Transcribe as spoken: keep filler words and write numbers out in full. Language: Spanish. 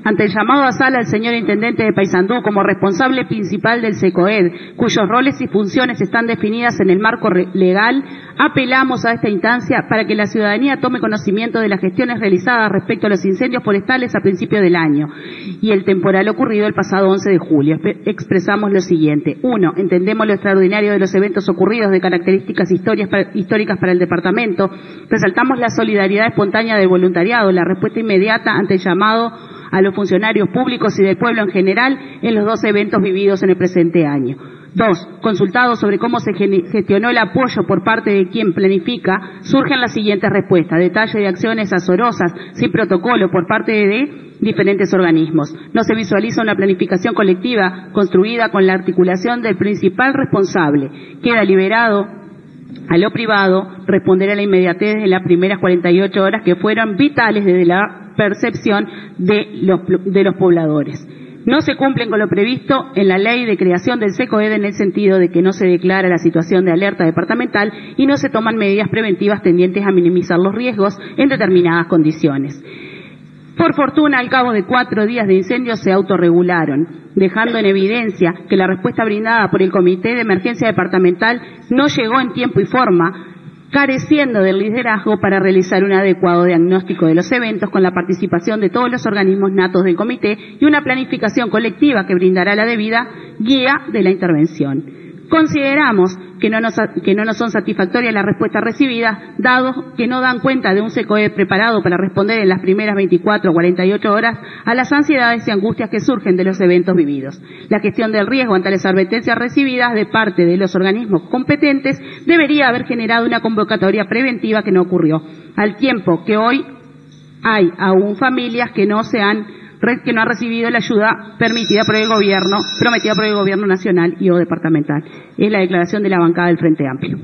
Ante el llamado a sala al señor Intendente de Paysandú como responsable principal del SECOED, cuyos roles y funciones están definidas en el marco legal, apelamos a esta instancia para que la ciudadanía tome conocimiento de las gestiones realizadas respecto a los incendios forestales a principio del año y el temporal ocurrido el pasado once de julio. Expresamos lo siguiente. Uno, entendemos lo extraordinario de los eventos ocurridos de características históricas para el departamento. Resaltamos la solidaridad espontánea del voluntariado, la respuesta inmediata ante el llamado a los funcionarios públicos y del pueblo en general en los dos eventos vividos en el presente año. Dos, consultados sobre cómo se gestionó el apoyo por parte de quien planifica, surgen las siguientes respuestas. Detalle de acciones azorosas, sin protocolo por parte de diferentes organismos. No se visualiza una planificación colectiva construida con la articulación del principal responsable. Queda liberado a lo privado responder a la inmediatez de las primeras cuarenta y ocho horas que fueron vitales desde la percepción de los, de los pobladores. No se cumplen con lo previsto en la ley de creación del SECOED en el sentido de que no se declara la situación de alerta departamental y no se toman medidas preventivas tendientes a minimizar los riesgos en determinadas condiciones. Por fortuna, al cabo de cuatro días de incendios se autorregularon, dejando en evidencia que la respuesta brindada por el Comité de Emergencia Departamental no llegó en tiempo y forma, careciendo del liderazgo para realizar un adecuado diagnóstico de los eventos con la participación de todos los organismos natos del comité y una planificación colectiva que brindará la debida guía de la intervención. Consideramos que no nos, que no nos son satisfactorias las respuestas recibidas, dado que no dan cuenta de un SECOED preparado para responder en las primeras veinticuatro o cuarenta y ocho horas a las ansiedades y angustias que surgen de los eventos vividos. La gestión del riesgo ante las advertencias recibidas de parte de los organismos competentes debería haber generado una convocatoria preventiva que no ocurrió, al tiempo que hoy hay aún familias que no se han que no ha recibido la ayuda permitida por el gobierno, prometida por el gobierno nacional y o departamental. Es la declaración de la bancada del Frente Amplio.